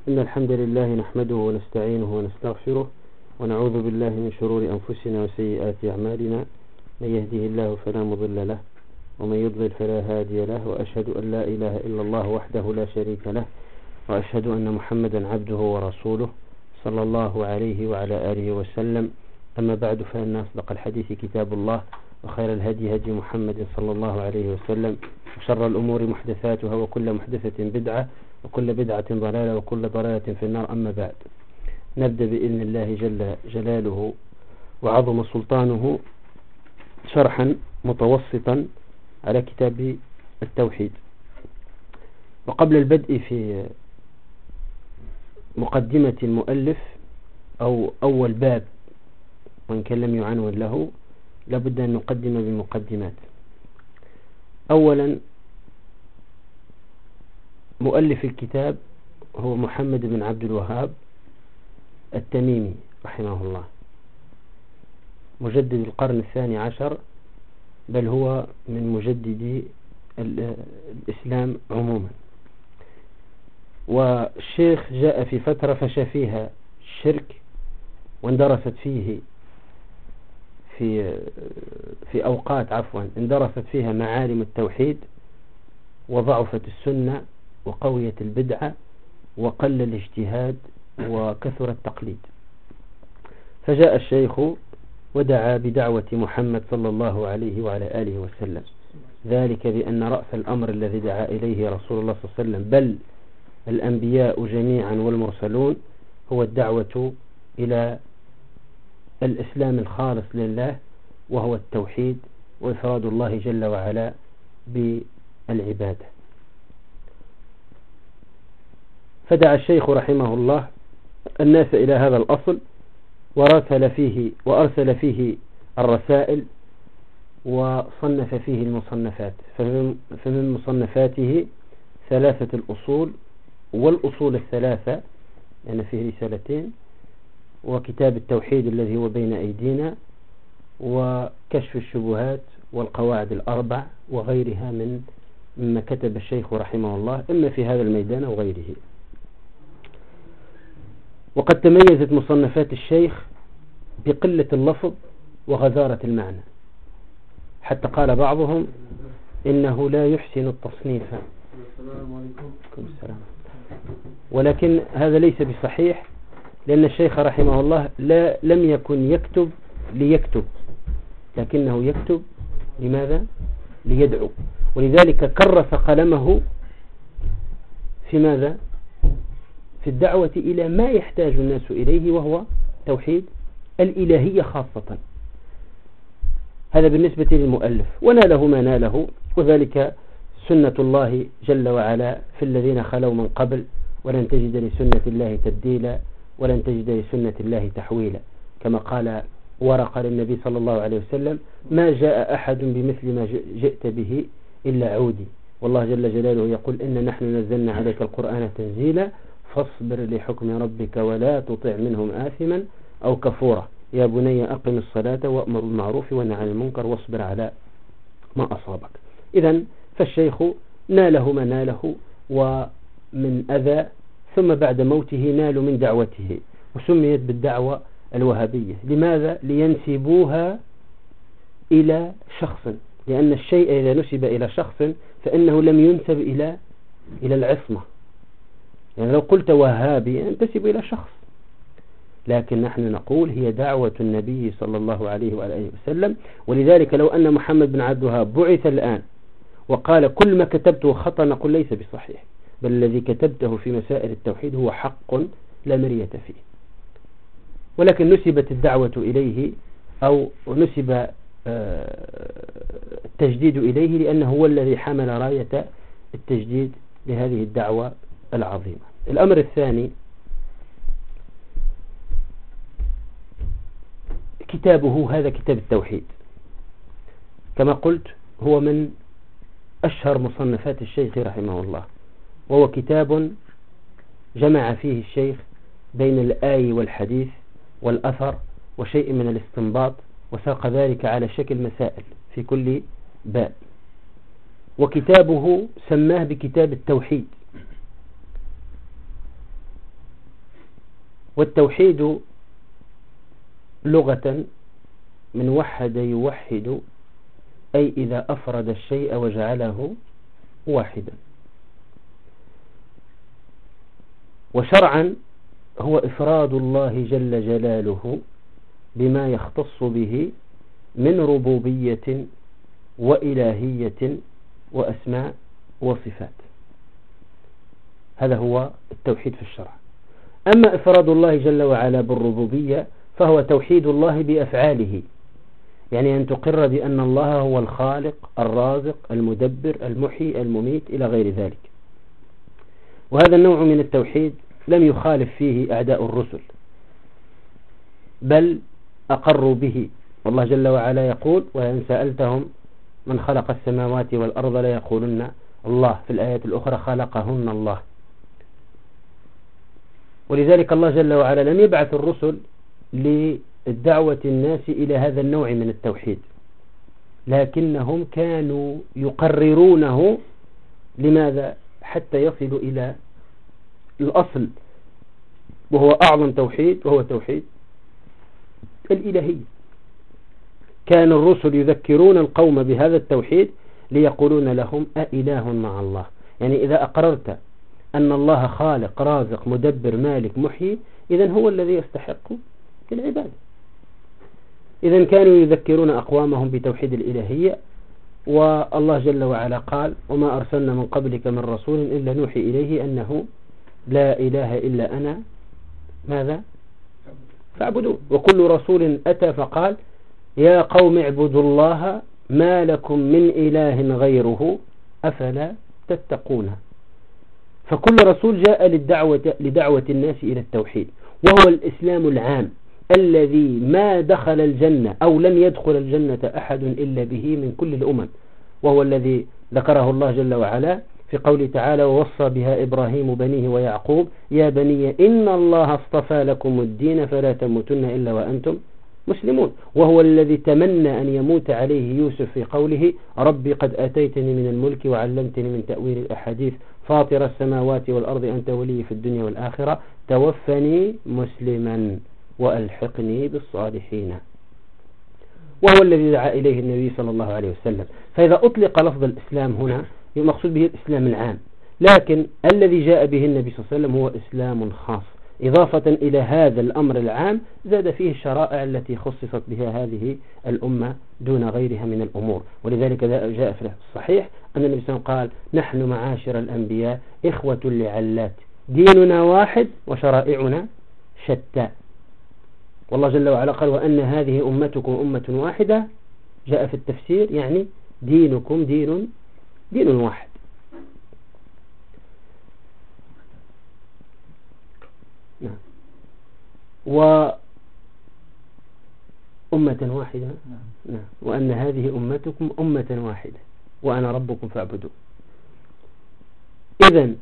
إن الحمد لله نحمده ونستعينه ونستغفره ونعوذ بالله من شرور أنفسنا وسيئات أعمالنا. من يهده الله فلا مضل له ومن يضلل فلا هادي له، وأشهد أن لا إله إلا الله وحده لا شريك له، وأشهد أن محمدا عبده ورسوله صلى الله عليه وعلى آله وسلم. أما بعد، فإن أصدق الحديث كتاب الله، وخير الهدي هدي محمد صلى الله عليه وسلم، وشر الأمور محدثاتها، وكل محدثة بدعة، وكل بدعة ضلالة، وكل ضلالة في النار. أما بعد، نبدأ بإذن الله جل جلاله وعظم سلطانه شرحا متوسطا على كتاب التوحيد. وقبل البدء في مقدمة المؤلف أو أول باب، وإن كان لم يعنون له، لابد أن نقدم بمقدمات. أولا، مؤلف الكتاب هو محمد بن عبد الوهاب التميمي رحمه الله، مجدد القرن الثاني عشر، بل هو من مجددي الإسلام عموما. والشيخ جاء في فترة فشى فيها الشرك، واندرست فيه في أوقات اندرست فيها معالم التوحيد، وضعفت السنة، وقوية البدعة، وقل الاجتهاد، وكثر التقليد. فجاء الشيخ ودعا بدعوة محمد صلى الله عليه وعلى آله وسلم، ذلك بأن رأس الأمر الذي دعا إليه رسول الله صلى الله عليه وسلم، بل الأنبياء جميعا والمرسلون، هو الدعوة إلى الإسلام الخالص لله، وهو التوحيد وإفراد الله جل وعلا بالعبادة. فدعا الشيخ رحمه الله الناس إلى هذا الأصل، وأرسل فيه الرسائل، وصنف فيه المصنفات. فمن مصنفاته 3 الأصول، والأصول الثلاثة يعني فيه رسالتين، وكتاب التوحيد الذي هو بين أيدينا، وكشف الشبهات، والقواعد الأربع، وغيرها مما كتب الشيخ رحمه الله، إما في هذا الميدان أو غيره. وقد تميزت مصنفات الشيخ بقلة اللفظ وغزارة المعنى، حتى قال بعضهم إنه لا يحسن التصنيف. ولكن هذا ليس بصحيح، لأن الشيخ رحمه الله لم يكن يكتب ليكتب، لكنه يكتب لماذا؟ ليدعو. ولذلك كرس قلمه في ماذا؟ في الدعوة إلى ما يحتاج الناس إليه، وهو توحيد الإلهية خاصة. هذا بالنسبة للمؤلف، وناله ما ناله، وذلك سنة الله جل وعلا في الذين خلوا من قبل، ولن تجد لسنة الله تبديلا، ولن تجد لسنة الله تحويلا، كما قال ورقة للنبي صلى الله عليه وسلم: ما جاء أحد بمثل ما جئت به إلا عودي. والله جل جلاله يقول: إن نحن نزلنا عليك القرآن تنزيلا، فاصبر لحكم ربك ولا تطع منهم آثما أو كفورا، يا بني أقم الصلاة وأمر بالمعروف ونهى عن المنكر واصبر على ما أصابك. إذن فالشيخ ناله ما ناله ومن أذى، ثم بعد موته نالوا من دعوته، وسميت بالدعوة الوهابية. لماذا؟ لينسبوها إلى شخص، لأن الشيء إذا نسب إلى شخص فإنه لم ينسب إلى العصمة. يعني لو قلت وهابي ينتسب إلى شخص، لكن نحن نقول هي دعوة النبي صلى الله عليه وآله وسلم. ولذلك لو أن محمد بن عبد الوهاب بعث الآن وقال كل ما كتبته خطأ، نقول ليس بصحيح، بل الذي كتبته في مسائل التوحيد هو حق لا مرية فيه. ولكن نسبت الدعوة إليه، أو نسب التجديد إليه، لأنه هو الذي حمل راية التجديد لهذه الدعوة العظيمة. الأمر الثاني، كتابه هذا كتاب التوحيد، كما قلت هو من أشهر مصنفات الشيخ رحمه الله، وهو كتاب جمع فيه الشيخ بين الآي والحديث والأثر وشيء من الاستنباط، وساق ذلك على شكل مسائل في كل باب. وكتابه سماه بكتاب التوحيد، والتوحيد لغة من وحد يوحد، أي إذا أفرد الشيء وجعله واحدا. وشرعا هو إفراد الله جل جلاله بما يختص به من ربوبية وإلهية وأسماء وصفات. هذا هو التوحيد في الشرع. أما إفراد الله جل وعلا بالربوبية فهو توحيد الله بأفعاله، يعني أن تقر بأن الله هو الخالق الرازق المدبر المحيي المميت إلى غير ذلك. وهذا النوع من التوحيد لم يخالف فيه أعداء الرسل، بل أقروا به. والله جل وعلا يقول: وإن سألتهم من خلق السماوات والأرض ليقولن الله. في الآيات الأخرى: خلقهن الله. ولذلك الله جل وعلا لم يبعث الرسل للدعوة الناس إلى هذا النوع من التوحيد، لكنهم كانوا يقررونه. لماذا؟ حتى يصلوا إلى الأصل، وهو أعظم توحيد، وهو توحيد الإلهية. كان الرسل يذكرون القوم بهذا التوحيد ليقولون لهم: أإله مع الله؟ يعني إذا أقررت أن الله خالق رازق مدبر مالك محيي، إذن هو الذي يستحق العبادة. إذن كانوا يذكرون أقوامهم بتوحيد الإلهية. والله جل وعلا قال: وما أرسلنا من قبلك من رسول إلا نوحي إليه أنه لا إله إلا أنا ماذا فاعبدون. وكل رسول أتى فقال: يا قوم اعبدوا الله ما لكم من إله غيره أفلا تتقون. فكل رسول جاء لدعوة الناس إلى التوحيد، وهو الإسلام العام الذي ما دخل الجنة أو لم يدخل الجنة أحد إلا به من كل الأمم، وهو الذي ذكره الله جل وعلا في قوله تعالى: ووصى بها إبراهيم بنيه ويعقوب يا بني إن الله اصطفى لكم الدين فلا تموتن إلا وأنتم مسلمون. وهو الذي تمنى أن يموت عليه يوسف في قوله: ربي قد أتيتني من الملك وعلمتني من تأويل الأحاديث فاطر السماوات والأرض أنت ولي في الدنيا والآخرة توفني مسلما وألحقني بالصالحين. وهو الذي دعا إليه النبي صلى الله عليه وسلم. فإذا أطلق لفظ الإسلام هنا يقصد به الإسلام العام، لكن الذي جاء به النبي صلى الله عليه وسلم هو إسلام خاص، إضافة إلى هذا الأمر العام زاد فيه الشرائع التي خصصت بها هذه الأمة دون غيرها من الأمور. ولذلك جاء في الصحيح أن النبي صلى الله عليه وسلم قال: نحن معاشر الأنبياء إخوة لعلات، ديننا واحد وشرائعنا شتى. والله جل وعلا قال: وأن هذه أمتكم أمة واحدة. جاء في التفسير يعني دينكم دين واحد. نعم. وأمة واحدة. نعم. وأن هذه أمتكم أمة واحدة وأنا ربكم فاعبدوا. إذن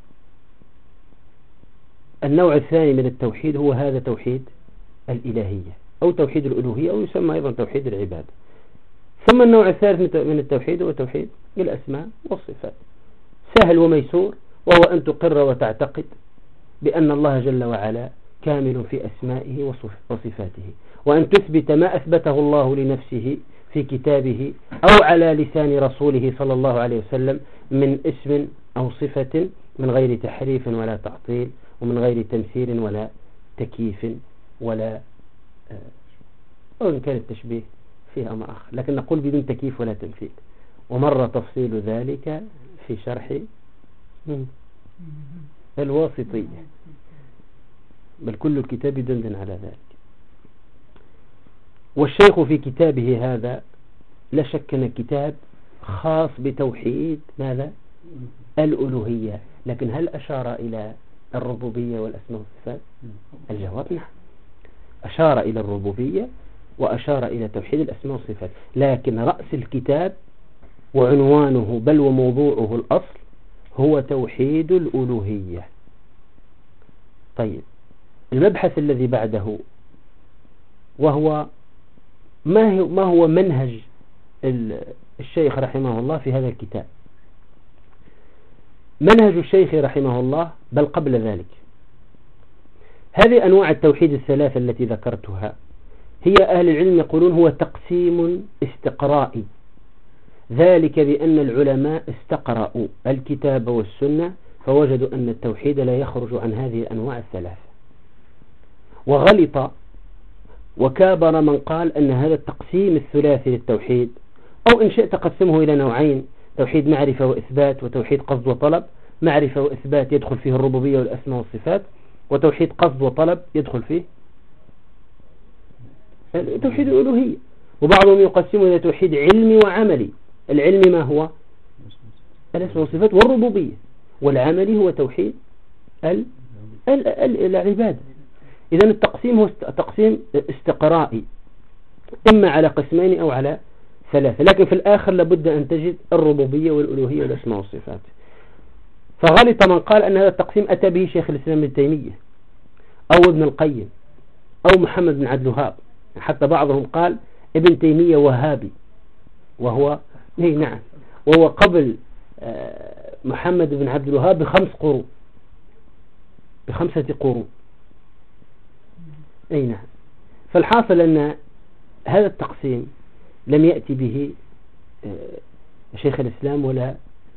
النوع الثاني من التوحيد هو هذا توحيد الإلهية أو توحيد الألوهية، أو يسمى أيضا توحيد العبادة. ثم النوع الثالث من التوحيد هو توحيد الأسماء والصفات. سهل وميسور، وهو أن تقر وتعتقد بأن الله جل وعلا كامل في أسمائه وصفاته، وأن تثبت ما أثبته الله لنفسه في كتابه أو على لسان رسوله صلى الله عليه وسلم من اسم أو صفة من غير تحريف ولا تعطيل، ومن غير تمثيل ولا تكييف ولا أو إن كان التشبيه فيه أمر آخر، لكن نقول بدون تكييف ولا تمثيل. ومر تفصيل ذلك في شرح الواسطية، بل كل الكتاب يدندن على ذلك. والشيخ في كتابه هذا لا شك أن كتاب خاص بتوحيد ماذا؟ الألوهية. لكن هل أشار إلى الربوبية والأسماء والصفات؟ الجواب نعم، أشار إلى الربوبية وأشار إلى توحيد الأسماء والصفات، لكن رأس الكتاب وعنوانه بل وموضوعه الأصل هو توحيد الألوهية. طيب، المبحث الذي بعده وهو ما هو منهج الشيخ رحمه الله في هذا الكتاب. منهج الشيخ رحمه الله بل قبل ذلك، هذه أنواع التوحيد الثلاثة التي ذكرتها هي أهل العلم يقولون هو تقسيم استقرائي، ذلك بأن العلماء استقرأوا الكتاب والسنة فوجدوا أن التوحيد لا يخرج عن هذه الأنواع الثلاثة. وغلط وكابر من قال أن هذا التقسيم الثلاثي للتوحيد، أو إن شئت تقسمه إلى نوعين: توحيد معرفة وإثبات، وتوحيد قصد وطلب. معرفة وإثبات يدخل فيه الربوبية والأسماء والصفات، وتوحيد قصد وطلب يدخل فيه توحيد الألوهية. وبعضهم يقسمه إلى توحيد علمي وعملي. العلم ما هو؟ الأسماء والصفات والربوبية، والعملي هو توحيد العبادة. إذن التقسيم هو تقسيم استقرائي، إما على قسمين أو على ثلاثة، لكن في الآخر لابد أن تجد الربوبية والألوهية والأسماء والصفات. فغلط من قال أن هذا التقسيم أتى به شيخ الإسلام ابن تيمية أو ابن القيم أو محمد بن عبد الوهاب. حتى بعضهم قال ابن تيمية وهابي، وهو نعم، وهو قبل محمد بن عبد الوهاب ب5 قرون. أي نعم. فالحاصل أن هذا التقسيم لم يأتي به شيخ الإسلام ولا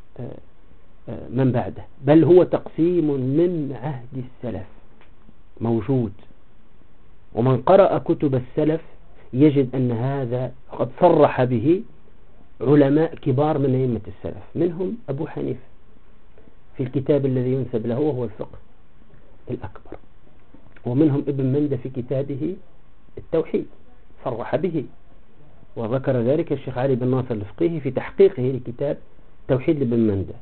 من بعده، بل هو تقسيم من عهد السلف موجود، ومن قرأ كتب السلف يجد أن هذا قد صرح به علماء كبار من أئمة السلف، منهم أبو حنيفة في الكتاب الذي ينسب له وهو الفقه الأكبر، ومنهم ابن مندة في كتابه التوحيد صرح به، وذكر ذلك الشيخ علي بن ناصر الفقيهي في تحقيقه لكتاب توحيد لابن مندة.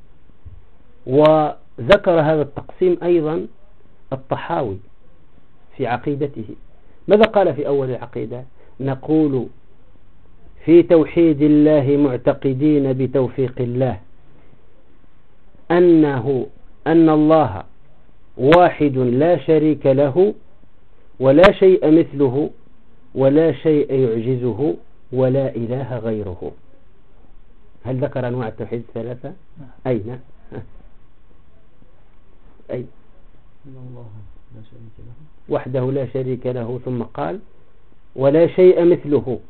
وذكر هذا التقسيم أيضا الطحاوي في عقيدته. ماذا قال في أول العقيدة؟ نقول في توحيد الله معتقدين بتوفيق الله أن الله واحد لا شريك له ولا شيء مثله ولا شيء يعجزه ولا إله غيره. هل ذكر أنواع التوحيد الثلاثة؟ أين؟ أي الله لا شريك له وحده لا شريك له، ثم قال ولا شيء مثله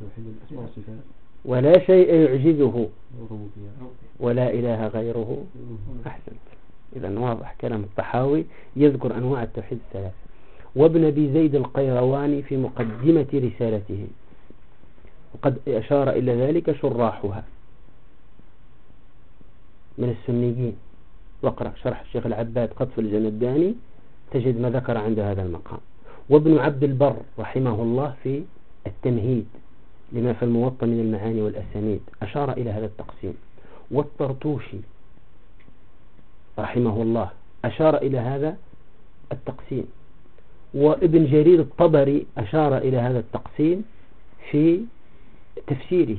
ولا شيء يعجزه ولا إله غيره. أحسنت. إذن واضح كلام الطحاوي يذكر أنواع التوحيد الثلاثة. وابن أبي زيد القيرواني في مقدمة رسالته، وقد أشار إلى ذلك شراحها من السنيين، واقرأ شرح الشيخ العباد قطف الجنداني تجد ما ذكر عند هذا المقام. وابن عبد البر رحمه الله في التمهيد لما في الموطأ من المعاني والأسانيد أشار إلى هذا التقسيم. والطرطوشي رحمه الله أشار إلى هذا التقسيم. وابن جرير الطبري أشار إلى هذا التقسيم في تفسيره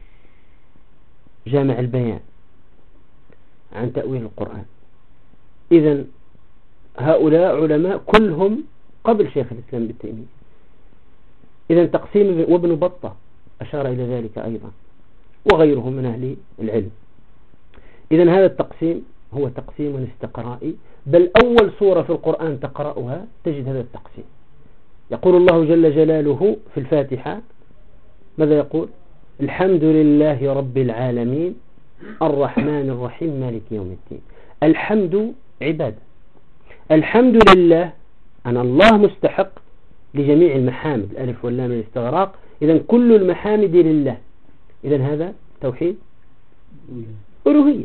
جامع البيان عن تأويل القرآن. إذن هؤلاء علماء كلهم قبل شيخ الإسلام ابن تيمية. إذن تقسيم، وابن بطة أشار إلى ذلك أيضا، وغيرهم من أهل العلم. إذن هذا التقسيم هو تقسيم استقرائي، بل أول سورة في القرآن تقرأها تجد هذا التقسيم. يقول الله جل جلاله في الفاتحة ماذا يقول؟ الحمد لله رب العالمين الرحمن الرحيم مالك يوم الدين. الحمد عبادة. الحمد لله أن الله مستحق لجميع المحامد، الألف واللام الاستغراق، إذن كل المحامد لله. إذن هذا توحيد ألوهية.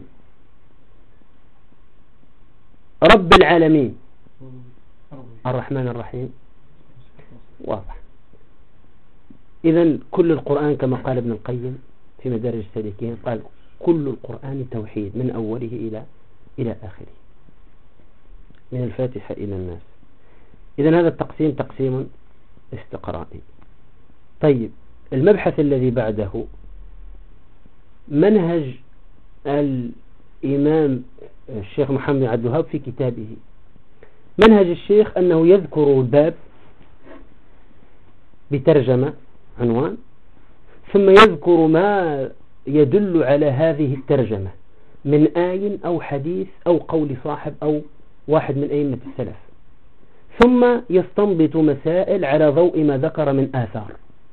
رب العالمين الرحمن الرحيم واضح. إذن كل القرآن كما قال ابن القيم في مدارج السالكين قال كل القرآن توحيد من أوله إلى آخره، من الفاتحة إلى الناس. إذن هذا التقسيم تقسيم استقرائي. طيب، المبحث الذي بعده منهج الإمام الشيخ محمد بن عبد الوهاب في كتابه. منهج الشيخ أنه يذكر الباب بترجمة عنوان، ثم يذكر ما يدل على هذه الترجمة من آي أو حديث أو قول صاحب أو واحد من أئمة السلف، ثم يستنبط مسائل على ضوء ما ذكر من آثار.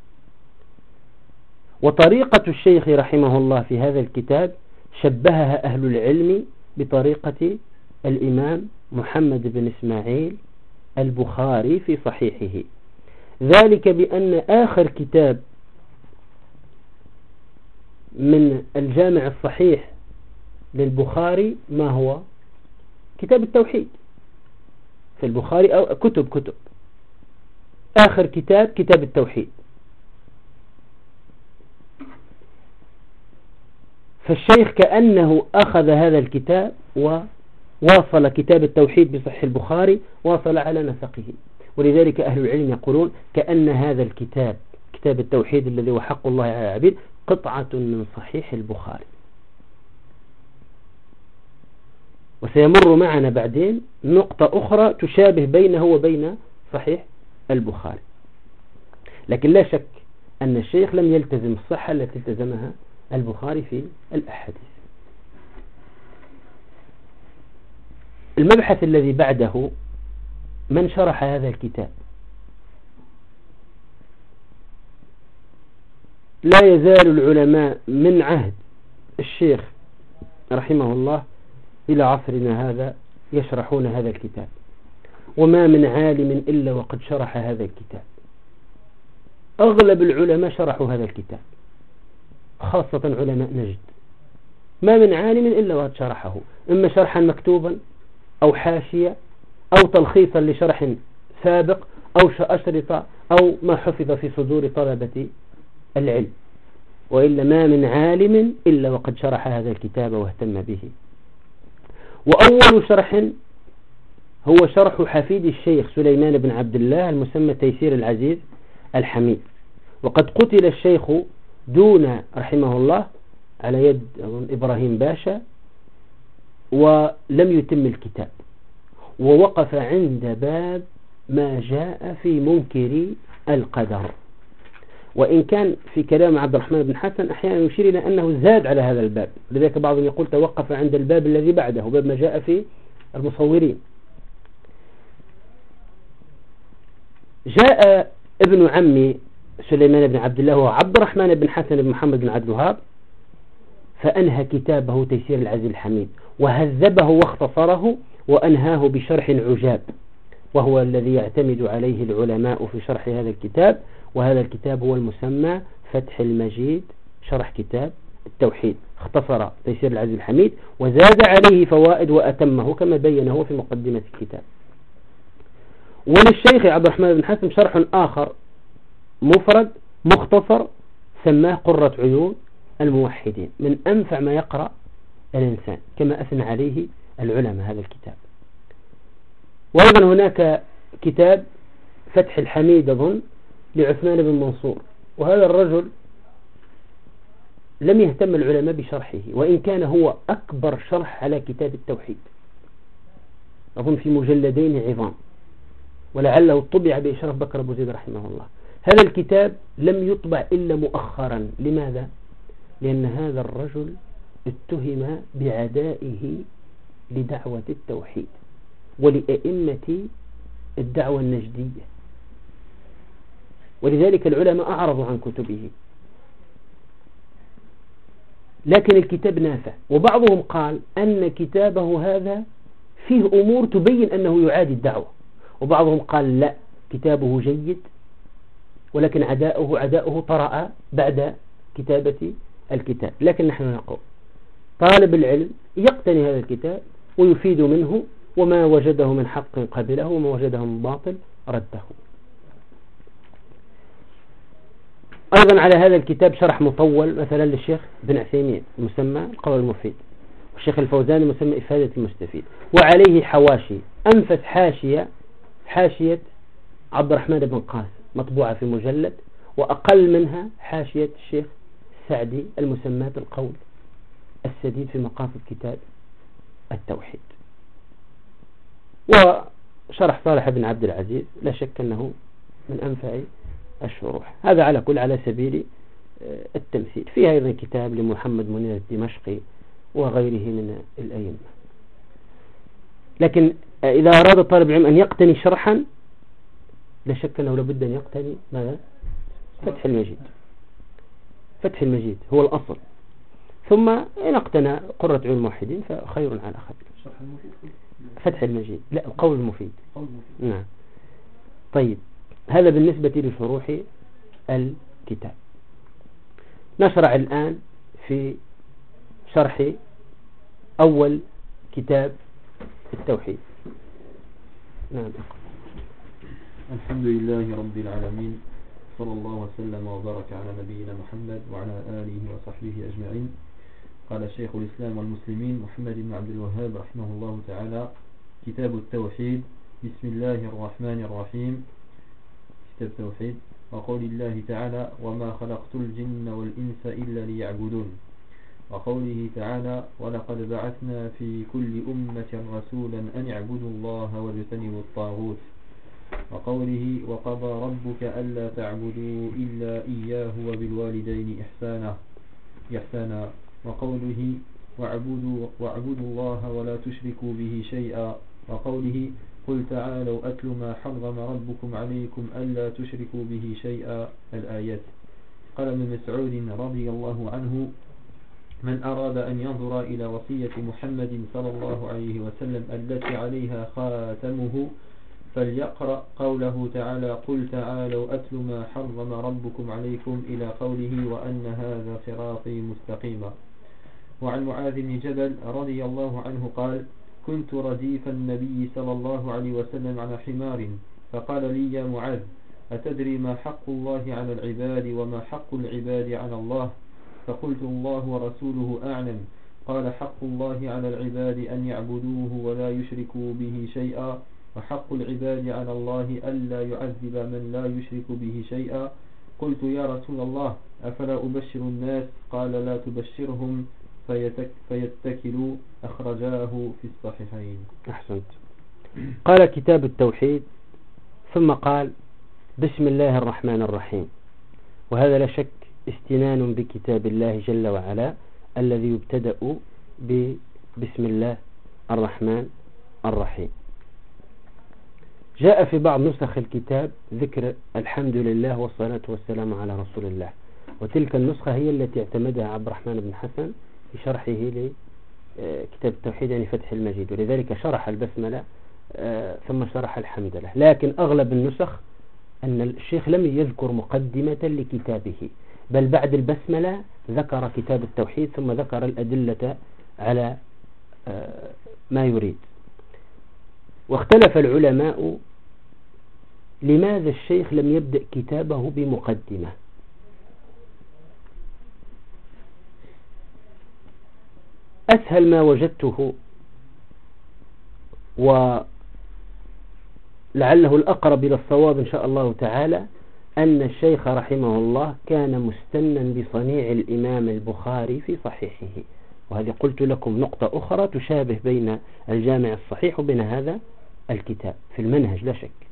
وطريقة الشيخ رحمه الله في هذا الكتاب شبهها أهل العلم بطريقة الإمام محمد بن إسماعيل البخاري في صحيحه، ذلك بأن آخر كتاب من الجامع الصحيح للبخاري ما هو؟ كتاب التوحيد. في البخاري أو كتب آخر كتاب التوحيد. فالشيخ كأنه أخذ هذا الكتاب وواصل كتاب التوحيد بصحيح البخاري، واصل على نسقه. ولذلك أهل العلم يقولون كأن هذا الكتاب، كتاب التوحيد الذي هو حق الله على العبيد، قطعة من صحيح البخاري. وسيمر معنا بعدين نقطة أخرى تشابه بينه وبين صحيح البخاري. لكن لا شك أن الشيخ لم يلتزم الصحة التي التزمها البخاري في الأحاديث. المبحث الذي بعده من شرح هذا الكتاب. لا يزال العلماء من عهد الشيخ رحمه الله إلى عصرنا هذا يشرحون هذا الكتاب، وما من عالم إلا وقد شرح هذا الكتاب. أغلب العلماء شرحوا هذا الكتاب، خاصة علماء نجد. ما من عالم إلا وقد شرحه، إما شرحا مكتوبا أو حاشية أو تلخيصا لشرح سابق أو أشرطة أو ما حفظ في صدور طلبة العلم. وإلا ما من عالم إلا وقد شرح هذا الكتاب واهتم به. وأول شرح هو شرح حفيد الشيخ سليمان بن عبد الله المسمى تيسير العزيز الحميد. وقد قتل الشيخ دون رحمه الله على يد إبراهيم باشا، ولم يتم الكتاب، ووقف عند باب ما جاء في منكر القدر. وإن كان في كلام عبد الرحمن بن حسن أحيانا يشير إلى أنه زاد على هذا الباب، لذلك بعضهم يقول توقف عند الباب الذي بعده، باب ما جاء في المصورين. جاء ابن عمي سليمان بن عبد الله وعبد الرحمن بن حسن بن محمد بن عبد الوهاب، فأنهى كتابه تيسير العزيز الحميد وهذبه واختصره وأنهاه بشرح عجاب، وهو الذي يعتمد عليه العلماء في شرح هذا الكتاب. وهذا الكتاب هو المسمى فتح المجيد شرح كتاب التوحيد. اختصر تيسير العزيز الحميد وزاد عليه فوائد وأتمه كما بينه في مقدمة الكتاب. وللشيخ عبد الرحمن بن حسن شرح آخر مفرد مختصر سماه قرة عيون الموحدين، من أنفع ما يقرأ الإنسان كما أثنى عليه العلماء هذا الكتاب. وأيضا هناك كتاب فتح الحميد أظن لعثمان بن منصور، وهذا الرجل لم يهتم العلماء بشرحه، وإن كان هو أكبر شرح على كتاب التوحيد، أظن في مجلدين عظام، ولعله طبع بإشراف بكر أبو زيد رحمه الله. هذا الكتاب لم يطبع إلا مؤخرا. لماذا؟ لأن هذا الرجل اتهم بعدائه لدعوة التوحيد ولأئمة الدعوة النجدية، ولذلك العلماء أعرضوا عن كتبه. لكن الكتاب نافع. وبعضهم قال أن كتابه هذا فيه أمور تبين أنه يعادي الدعوة، وبعضهم قال لا، كتابه جيد ولكن عداؤه طرأ بعد كتابة الكتاب. لكن نحن نقول طالب العلم يقتني هذا الكتاب ويفيد منه، وما وجده من حق قبله وما وجده من باطل رده. أيضا على هذا الكتاب شرح مطول مثلا للشيخ بن عثيمين المسمى القول المفيد، والشيخ الفوزاني المسمى إفادة المستفيد، وعليه حواشي. أنفس حاشية عبد الرحمن بن قاسم مطبوعة في مجلد، وأقل منها حاشية الشيخ السعدي المسمى القول السديد في مقاصد كتاب التوحيد. وشرح صالح بن عبد العزيز لا شك أنه من أنفع الشروح. هذا على كل على سبيل التمثيل. فيها أيضا كتاب لمحمد منير الدمشقي وغيره من الأئمة. لكن إذا أراد طالب العلم أن يقتني شرحا لا شك أنه لابد أن يقتني ماذا؟ فتح المجيد. فتح المجيد هو الأصل، ثم إن اقتنى قرة عين الموحدين فخير على خير. فتح المجيد، لا القول المفيد. نعم. طيب هذا بالنسبة لشروح الكتاب. نشرع الآن في شرح أول كتاب التوحيد. نعم. الحمد لله رب العالمين، صلى الله وسلم وبارك على نبينا محمد وعلى آله وصحبه أجمعين. قال شيخ الإسلام والمسلمين محمد بن عبد الوهاب رحمه الله تعالى: كتاب التوحيد. بسم الله الرحمن الرحيم. كتاب التوحيد. وقول الله تعالى: وما خلقت الجن والإنس إلا ليعبدون. وقوله تعالى: ولقد بعثنا في كل أمة رسولا أن اعبدوا الله واجتنبوا الطاغوت. وقوله: وقضى ربك ألا تعبدوا إلا إياه وبالوالدين إحسانا. وقوله: واعبدوا الله ولا تشركوا به شيئا. وقوله: قل تعالوا أتل ما حرم ربكم عليكم ألا تشركوا به شيئا. الآيات. قال ابن مسعود رضي الله عنه: من أراد أن ينظر إلى وصية محمد صلى الله عليه وسلم التي عليها خاتمه فليقرأ قوله تعالى: قل تعالوا أتل ما حرم ربكم عليكم إلى قوله: وأن هذا صراطي مستقيما. وعن معاذ بن جبل رضي الله عنه قال: كنت رديف النبي صلى الله عليه وسلم على حمار، فقال لي: يا معاذ، أتدري ما حق الله على العباد وما حق العباد على الله؟ فقلت: الله ورسوله أعلم. قال: حق الله على العباد أن يعبدوه ولا يشركوا به شيئا، وحق العباد على الله ألا يعذب من لا يشرك به شيئا. قلت: يا رسول الله، أفلا أبشر الناس؟ قال: لا تبشرهم فيتكلوا. أخرجاه في الصحيحين. أحسنت. قال كتاب التوحيد، ثم قال: بسم الله الرحمن الرحيم. وهذا لا شك استنان بكتاب الله جل وعلا الذي يبتدأ بسم الله الرحمن الرحيم. جاء في بعض نسخ الكتاب ذكر الحمد لله والصلاة والسلام على رسول الله، وتلك النسخة هي التي اعتمدها عبد الرحمن بن حسن في شرحه لكتاب التوحيد يعني فتح المجيد، ولذلك شرح البسملة ثم شرح الحمد لله. لكن أغلب النسخ أن الشيخ لم يذكر مقدمة لكتابه، بل بعد البسملة ذكر كتاب التوحيد ثم ذكر الأدلة على ما يريد. واختلف العلماء لماذا الشيخ لم يبدأ كتابه بمقدمة. أسهل ما وجدته ولعله الأقرب إلى الصواب إن شاء الله تعالى أن الشيخ رحمه الله كان مستنا بصنيع الإمام البخاري في صحيحه، وهذه قلت لكم نقطة أخرى تشابه بين الجامع الصحيح وبين هذا الكتاب في المنهج لا شك.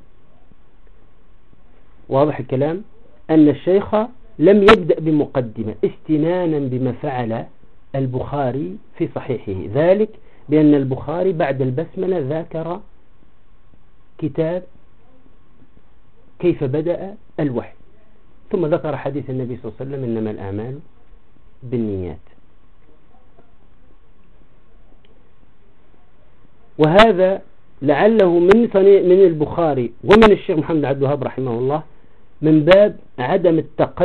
واضح الكلام؟ أن الشيخ لم يبدأ بمقدمة استنانا بما فعل البخاري في صحيحه، ذلك بأن البخاري بعد البسملة ذكر كتاب كيف بدأ الوحي، ثم ذكر حديث النبي صلى الله عليه وسلم: إنما الأعمال بالنيات. وهذا لعله من البخاري ومن الشيخ محمد عبد الوهاب رحمه الله من باب عدم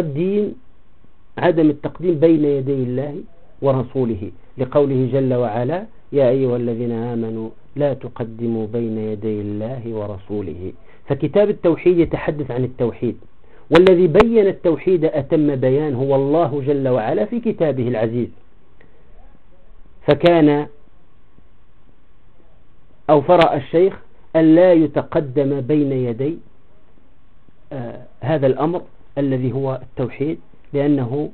التقديم بين يدي الله ورسوله، لقوله جل وعلا: يا أيها الذين آمنوا لا تقدموا بين يدي الله ورسوله. فكتاب التوحيد يتحدث عن التوحيد، والذي بين التوحيد أتم بيان هو الله جل وعلا في كتابه العزيز. فكان أو فرأى الشيخ أن لا يتقدم بين يدي هذا الأمر الذي هو التوحيد، لأنه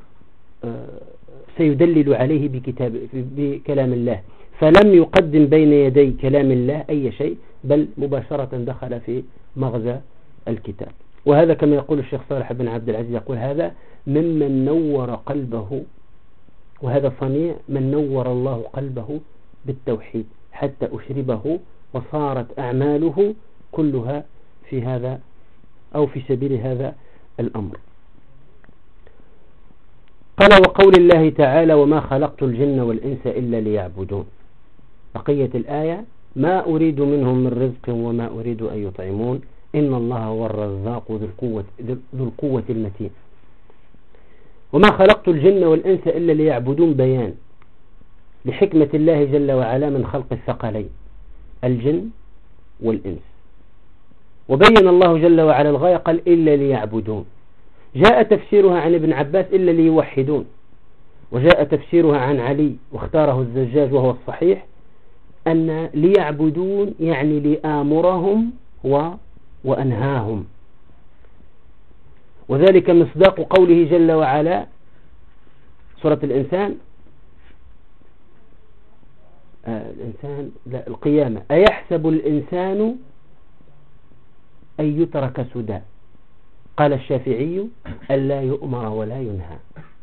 سيدلل عليه بكلام الله، فلم يقدم بين يدي كلام الله أي شيء، بل مباشرة دخل في مغزى الكتاب. وهذا كما يقول الشيخ صالح بن عبد العزيز، يقول: هذا ممن نور قلبه، وهذا صنيع من نور الله قلبه بالتوحيد حتى أشربه وصارت أعماله كلها في هذا أو في سبيل هذا الأمر. قال وقول الله تعالى وما خلقت الجن والإنس إلا ليعبدون. بقية الآية ما أريد منهم من رزق وما أريد أن يطعمون إن الله هو الرزاق ذو القوة المتين. وما خلقت الجن والإنس إلا ليعبدون بيان لحكمة الله جل وعلا من خلق الثقلين الجن والإنس. وبين الله جل وعلا الغاية قال إلا ليعبدون. جاء تفسيرها عن ابن عباس إلا ليوحدون، وجاء تفسيرها عن علي واختاره الزجاج وهو الصحيح أن ليعبدون يعني لآمرهم وأنهاهم، وذلك مصداق قوله جل وعلا سورة الإنسان القيامة أيحسب الإنسان أن يترك سدى. قال الشافعي ألا يؤمر ولا ينهى.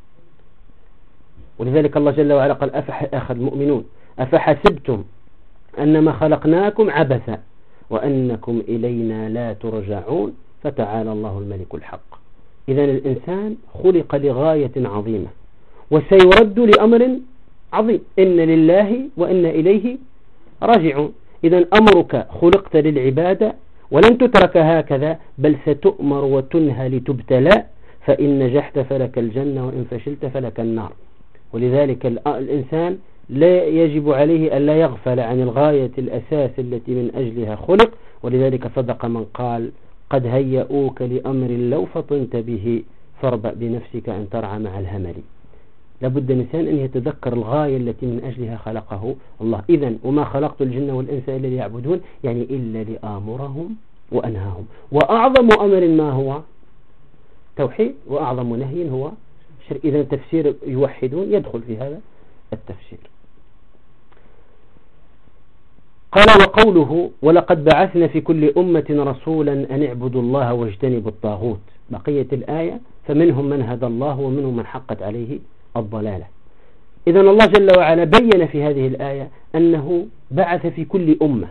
ولذلك الله جل وعلا قال أخذ المؤمنون أفحسبتم أنما خلقناكم عبثا وأنكم إلينا لا ترجعون فتعالى الله الملك الحق. إذن الإنسان خلق لغاية عظيمة وسيرد لأمر عظيم، إن لله وإن إليه راجعون. إذن أمرك خلقت للعبادة ولن تترك هكذا، بل ستؤمر وتنهى لتبتلى، فإن نجحت فلك الجنة وإن فشلت فلك النار. ولذلك الإنسان لا يجب عليه أن لا يغفل عن الغاية الأساس التي من أجلها خلق. ولذلك صدق من قال قد هيئوك لأمر لو فطنت به فاربأ بنفسك أن ترعى مع الهمل. لابد الإنسان أن يتذكر الغاية التي من أجلها خلقه الله. إذن وما خلقت الجن والإنس إلا ليعبدون يعني إلا لآمرهم وأنهاهم. وأعظم أمر ما هو توحيد، وأعظم نهي هو شرك. إذن تفسير يوحدون يدخل في هذا التفسير. قال وقوله ولقد بعثنا في كل أمة رسولا أن اعبدوا الله واجتنبوا الطاغوت. بقية الآية فمنهم من هدى الله ومنهم من حقت عليه الضلالة. إذن الله جل وعلا بين في هذه الآية أنه بعث في كل أمة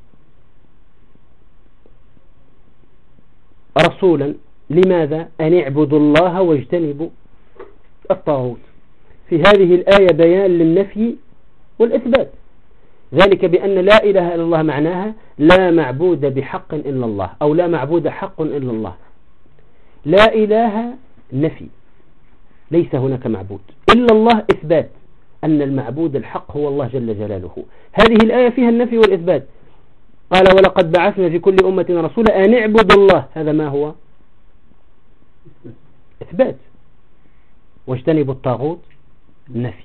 رسولا. لماذا؟ أن اعبدوا الله واجتنبوا الطاغوت. في هذه الآية بيان للنفي والإثبات، ذلك بأن لا إله إلا الله معناها لا معبود بحق إلا الله، أو لا معبود حق إلا الله. لا إله نفي، ليس هناك معبود، إلا الله إثبات أن المعبود الحق هو الله جل جلاله. هذه الآية فيها النفي والإثبات. قال ولقد بعثنا في كل أمة رسولا أن اعبدوا الله، هذا ما هو؟ إثبات. واجتنبوا الطاغوت نفي.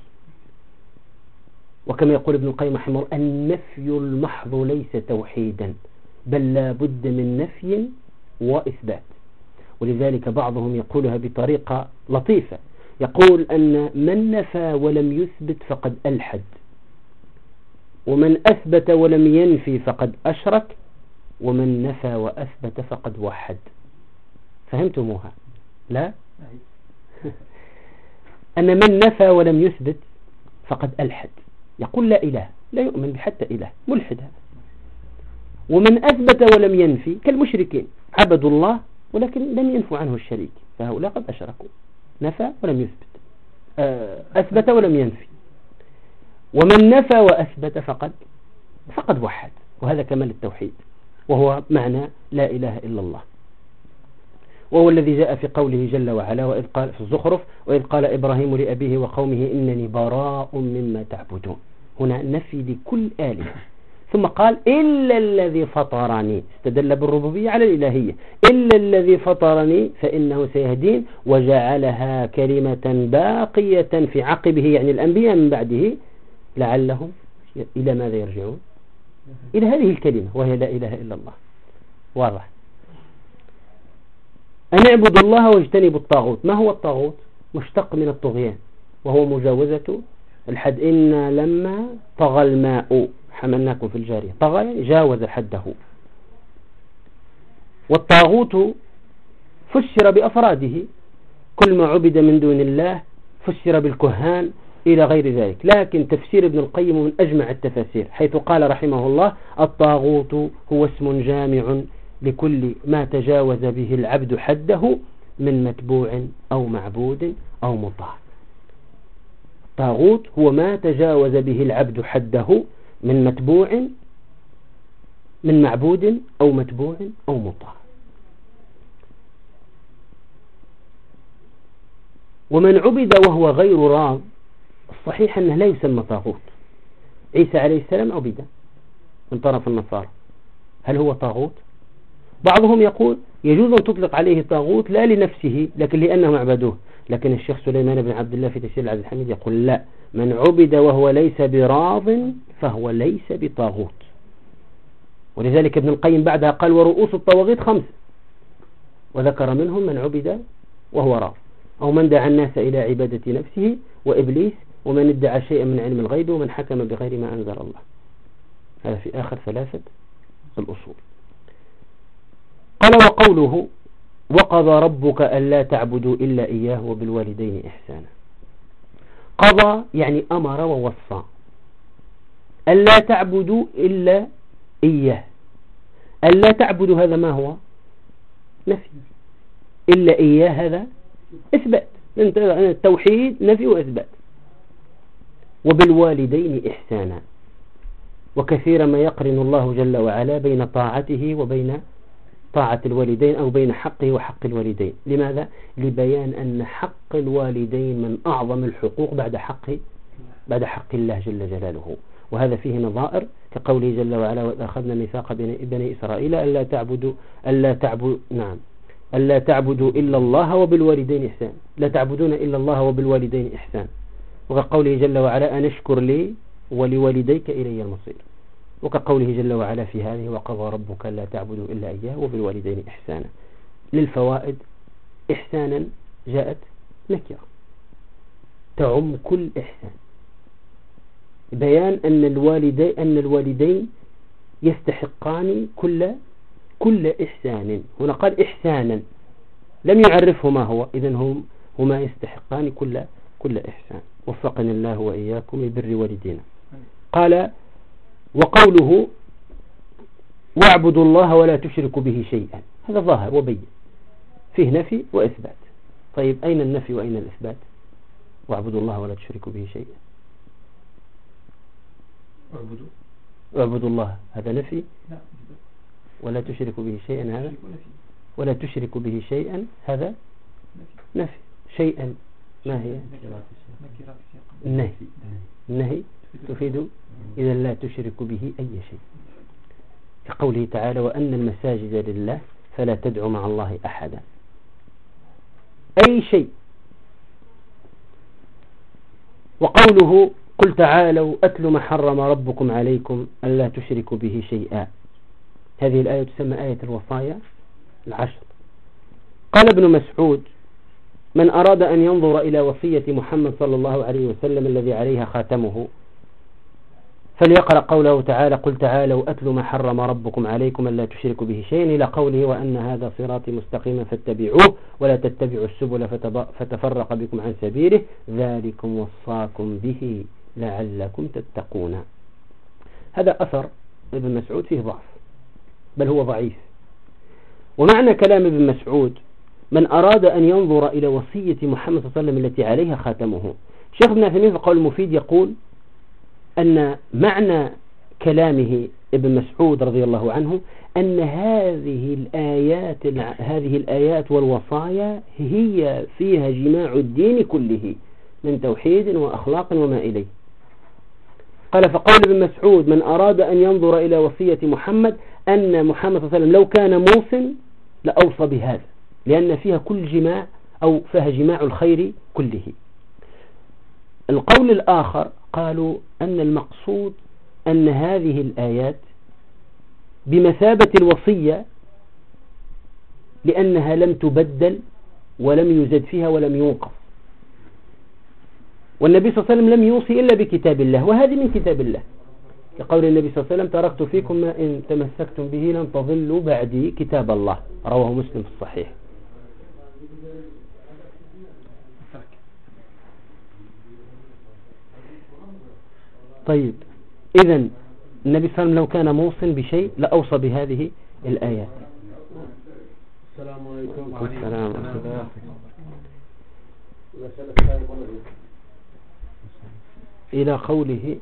وكما يقول ابن القيم رحمه الله النفي المحض ليس توحيدا بل لا بد من نفي وإثبات. ولذلك بعضهم يقولها بطريقة لطيفة، يقول أن من نفى ولم يثبت فقد ألحد، ومن أثبت ولم ينفي فقد أشرك، ومن نفى وأثبت فقد وحد. فهمتموها؟ لا؟ أن من نفى ولم يثبت فقد ألحد، يقول لا إله، لا يؤمن بحتى إله، ملحد هذا. ومن أثبت ولم ينفي كالمشركين، عبدوا الله ولكن لم ينفوا عنه الشريك، فهؤلاء قد أشركوا. نفى ولم يثبت، أثبت ولم ينفي. ومن نفى وأثبت فقد وحد، وهذا كمال التوحيد، وهو معنى لا إله إلا الله. وهو الذي جاء في قوله جل وعلا وإذ قال في الزخرف وإذ قال إبراهيم لأبيه وقومه إنني براء مما تعبدون. هنا نفي لكل آلهة، ثم قال إلا الذي فطرني، استدل بالربوبية على الإلهية، إلا الذي فطرني فإنه سيهدين، وجعلها كلمة باقية في عقبه يعني الأنبياء من بعده لعلهم إلى ماذا يرجعون؟ إلى هذه الكلمة وهي لا إله إلا الله. واضح؟ أن اعبدوا الله واجتنبوا الطاغوت. ما هو الطاغوت؟ مشتق من الطغيان، وهو مجاوزة الحد. إن لما طغى الماء حملناكم في الجارية. طغى يعني جاوز حده. والطاغوت فسر بأفراده، كل ما عبد من دون الله فسر بالكهان إلى غير ذلك. لكن تفسير ابن القيم من أجمع التفاسير، حيث قال رحمه الله: الطاغوت هو اسم جامع لكل ما تجاوز به العبد حده من متبوع أو معبود أو مطاع. الطاغوت هو ما تجاوز به العبد حده من متبوع، من معبود أو متبوع أو مطاع. ومن عبد وهو غير راض، الصحيح أنه لا يسمى طاغوت. عيسى عليه السلام عبد من طرف النصارى، هل هو طاغوت؟ بعضهم يقول يجوز أن تطلق عليه طاغوت لا لنفسه لكن لأنهم عبدوه. لكن الشيخ سليمان بن عبد الله في تفسير العزيز الحميد يقول لا، من عبد وهو ليس براض فهو ليس بطاغوت. ولذلك ابن القيم بعدها قال: ورؤوس الطواغيت 5، وذكر منهم من عبد وهو راض، أو من دعا الناس إلى عبادة نفسه، وإبليس، ومن ادعى شيئا من علم الغيب، ومن حكم بغير ما أنزل الله. هذا في آخر 3 الأصول. قال: وقوله: وقضى ربك ألا تعبدوا إلا إياه وبالوالدين إحسانا. قضى يعني أمر ووصى، ألا تعبدوا إلا إياه. ألا تعبدوا هذا ما هو؟ نفي. إلا إياه هذا إثبات. التوحيد نفي وإثبات. وبالوالدين إحسانا. وكثيرا ما يقرن الله جل وعلا بين طاعته وبين طاعة الوالدين، أو بين حقه وحق الوالدين. لماذا؟ لبيان أن حق الوالدين من أعظم الحقوق بعد حق الله جل جلاله. وهذا فيه نظائر كقوله جل وعلا: وإذ أخذنا ميثاق بني إسرائيل ألا تعبدوا إلا الله وبالوالدين إحسان. لا تعبدون إلا الله وبالوالدين إحسان. وكقوله جل وعلا: أن اشكر لي ولوالديك إلي المصير. وكقوله جل وعلا في هذه: وقضى ربك لا تعبدوا إلا إياه وبالوالدين إحسانا. للفوائد: إحسانا جاءت نكرة تعم كل إحسان، بيان أن الوالدين يستحقان كل إحسان. هنا قال إحسانا، لم يعرفه ما هو، إذن هما يستحقان كل إحسان. وفقني الله وإياكم لبر والدينا. قال: وقوله: واعبدوا الله ولا تشركوا به شيئا، هذا ظاهر وبين، فيه نفي وإثبات. طيب أين النفي وأين الإثبات؟ واعبدوا الله ولا تشركوا به شيئا. واعبدوا الله هذا نفي، ولا تشركوا به شيئا هذا، ولا تشركوا به شيئا هذا نفي. شيئا ما هي؟ النهي تفيد إذا لا تشرك به أي شيء، كقوله تعالى: وأن المساجد لله فلا تدعوا مع الله أحدا. أي شيء. وقوله: قل تعالوا أتل ما حرم ربكم عليكم ألا تشركوا به شيئا. هذه الآية تسمى آية الوصايا 10. قال ابن مسعود: من أراد أن ينظر إلى وصية محمد صلى الله عليه وسلم الذي عليها خاتمه فليقرأ قوله تعالى: قل تعالوا أتل ما حرم ربكم عليكم ألا تشركوا به شيئا، إلى قوله: وأن هذا صراطي مستقيما فاتبعوه ولا تتبعوا السبل فتفرق بكم عن سبيله ذلكم وصاكم به لعلكم تتقون. هذا أثر ابن مسعود فيه ضعف، بل هو ضعيف. ومعنى كلام ابن مسعود: من أراد أن ينظر إلى وصية محمد صلى الله عليه وسلم التي عليها خاتمه. شيخ ابن عثيمين في قول المفيد يقول أن معنى كلامه ابن مسعود رضي الله عنه أن هذه الآيات والوصايا هي فيها جماع الدين كله من توحيد وأخلاق وما إليه. قال: فقول ابن مسعود: من أراد أن ينظر إلى وصية محمد أن محمد صلى الله عليه وسلم لو كان موصٍ لأوصى بهذا، لأن فيها كل جماع أو فيها جماع الخير كله. القول الآخر قالوا أن المقصود أن هذه الآيات بمثابة الوصية لأنها لم تبدل ولم يزد فيها ولم ينقص، والنبي صلى الله عليه وسلم لم يوصي إلا بكتاب الله، وهذه من كتاب الله، كقول النبي صلى الله عليه وسلم: تركت فيكم ما إن تمسكتم به لن تضلوا بعدي كتاب الله، رواه مسلم في الصحيح. طيب إذن النبي صلى الله عليه وسلم لو كان موصٍ بشيء لأوصى بهذه الآيات. السلام عليكم. والسلام. إلى قوله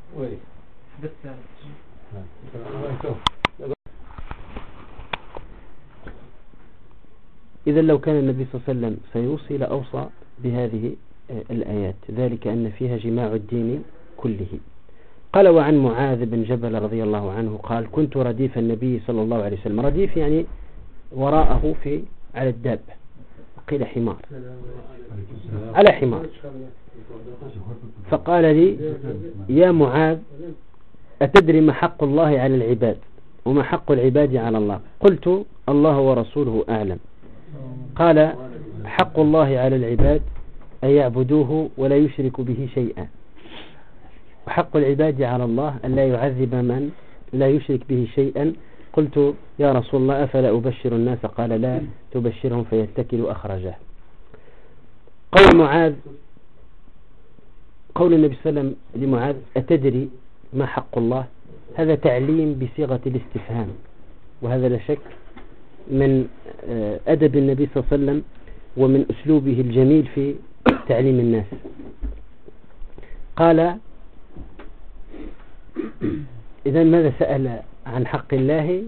إذا لو كان النبي صلى الله عليه وسلم سيوصي لأوصى بهذه الآيات، ذلك أن فيها جماع الدين كله. قال وعن معاذ بن جبل رضي الله عنه قال كنت رديف النبي صلى الله عليه وسلم. رديف يعني وراءه على الدابة، قيل حمار، على حمار. فقال لي يا معاذ أتدري ما حق الله على العباد وما حق العباد على الله؟ قلت الله ورسوله أعلم. قال حق الله على العباد أن يعبدوه ولا يشرك به شيئا، وحق العباد على الله أن لا يعذب من لا يشرك به شيئا. قلت يا رسول الله أفلا أبشر الناس؟ قال لا تبشرهم فيتكلوا. أخرجه. قول النبي صلى الله عليه وسلم لمعاذ أتدري ما حق الله؟ هذا تعليم بصيغة الاستفهام، وهذا لا شك من أدب النبي صلى الله عليه وسلم ومن أسلوبه الجميل في تعليم الناس. قال إذن ماذا سأل؟ عن حق الله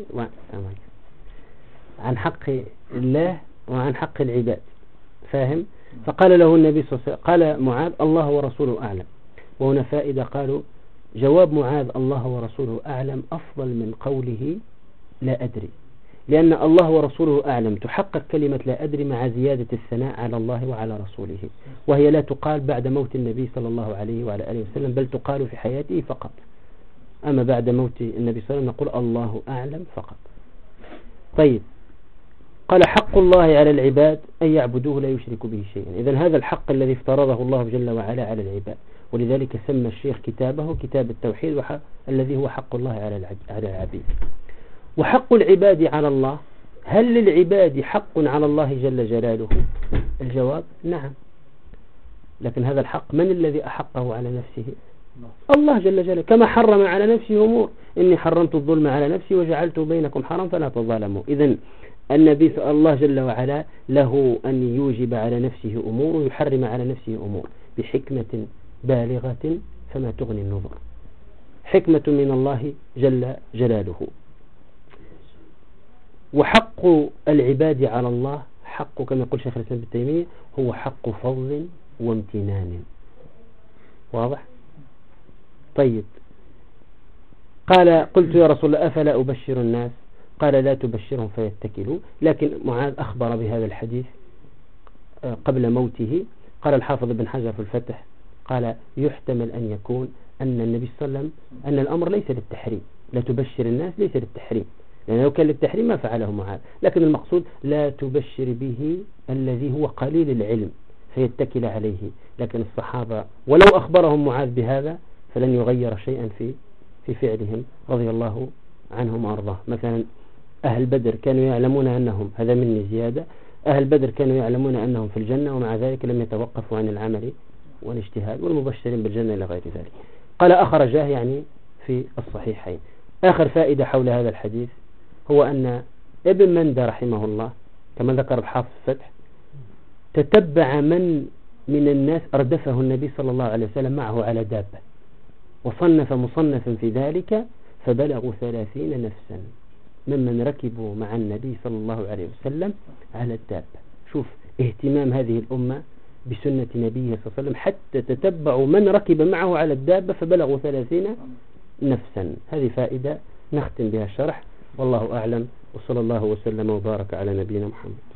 عن حق الله وعن حق العباد، فاهم؟ فقال له النبي صلى الله عليه وسلم قال معاذ الله ورسوله أعلم. وهنا فائدة، قالوا جواب معاذ الله ورسوله أعلم أفضل من قوله لا أدري، لأن الله ورسوله أعلم تحقق كلمة لا أدري مع زيادة الثناء على الله وعلى رسوله، وهي لا تقال بعد موت النبي صلى الله عليه وعلى آله وسلم، بل تقال في حياته فقط. أما بعد موت النبي صلى الله عليه وسلم نقول الله أعلم فقط. طيب قال حق الله على العباد أن يعبدوه لا يشركوا به شيئا. إذن هذا الحق الذي افترضه الله جل وعلا على العباد، ولذلك سمى الشيخ كتابه كتاب التوحيد الذي هو حق الله على العبيد. وحق العباد على الله، هل للعباد حق على الله جل جلاله؟ الجواب نعم، لكن هذا الحق من الذي أحقه على نفسه؟ الله جل جلاله، كما حرم على نفسه أمور، إني حرمت الظلم على نفسي وجعلت بينكم حرام فلا تظالموا. إذن النبي الله جل وعلا له أن يوجب على نفسه أمور ويحرم على نفسه أمور بحكمة بالغة فما تغني النظر، حكمة من الله جل جلاله. وحق العباد على الله حق كما يقول شيخ الإسلام ابن تيمية هو حق فضل وامتنان. واضح؟ طيب قال قلت يا رسول الله أفلا أبشر الناس؟ قال لا تبشرهم فيتكلوا. لكن معاذ أخبر بهذا الحديث قبل موته. قال الحافظ ابن حجر في الفتح قال يحتمل أن يكون أن النبي صلى الله عليه وسلم أن الأمر ليس للتحريم، لا تبشر الناس ليس للتحريم، لأنه لو كان للتحريم ما فعله معاذ، لكن المقصود لا تبشر به الذي هو قليل العلم فيتكل عليه. لكن الصحابة ولو أخبرهم معاذ بهذا فلن يغير شيئا في فعلهم رضي الله عنهم وأرضاه. مثلا أهل بدر كانوا يعلمون أنهم، هذا مني زيادة، أهل بدر كانوا يعلمون أنهم في الجنة ومع ذلك لم يتوقفوا عن العمل والاجتهاد، والمبشرين بالجنة إلى غير ذلك. قال أخرجاه يعني في الصحيحين. آخر فائدة حول هذا الحديث هو أن ابن مندى رحمه الله كما ذكر الحافظ الفتح تتبع من الناس أردفه النبي صلى الله عليه وسلم معه على دابة، وصنف مصنفا في ذلك فبلغوا 30 نفسا ممن ركبوا مع النبي صلى الله عليه وسلم على الدابة. شوف اهتمام هذه الأمة بسنة نبيه صلى الله عليه وسلم حتى تتبعوا من ركب معه على الدابة فبلغوا 30 نفسا. هذه فائدة نختم بها الشرح، والله أعلم، وصلى الله وسلم وبارك على نبينا محمد.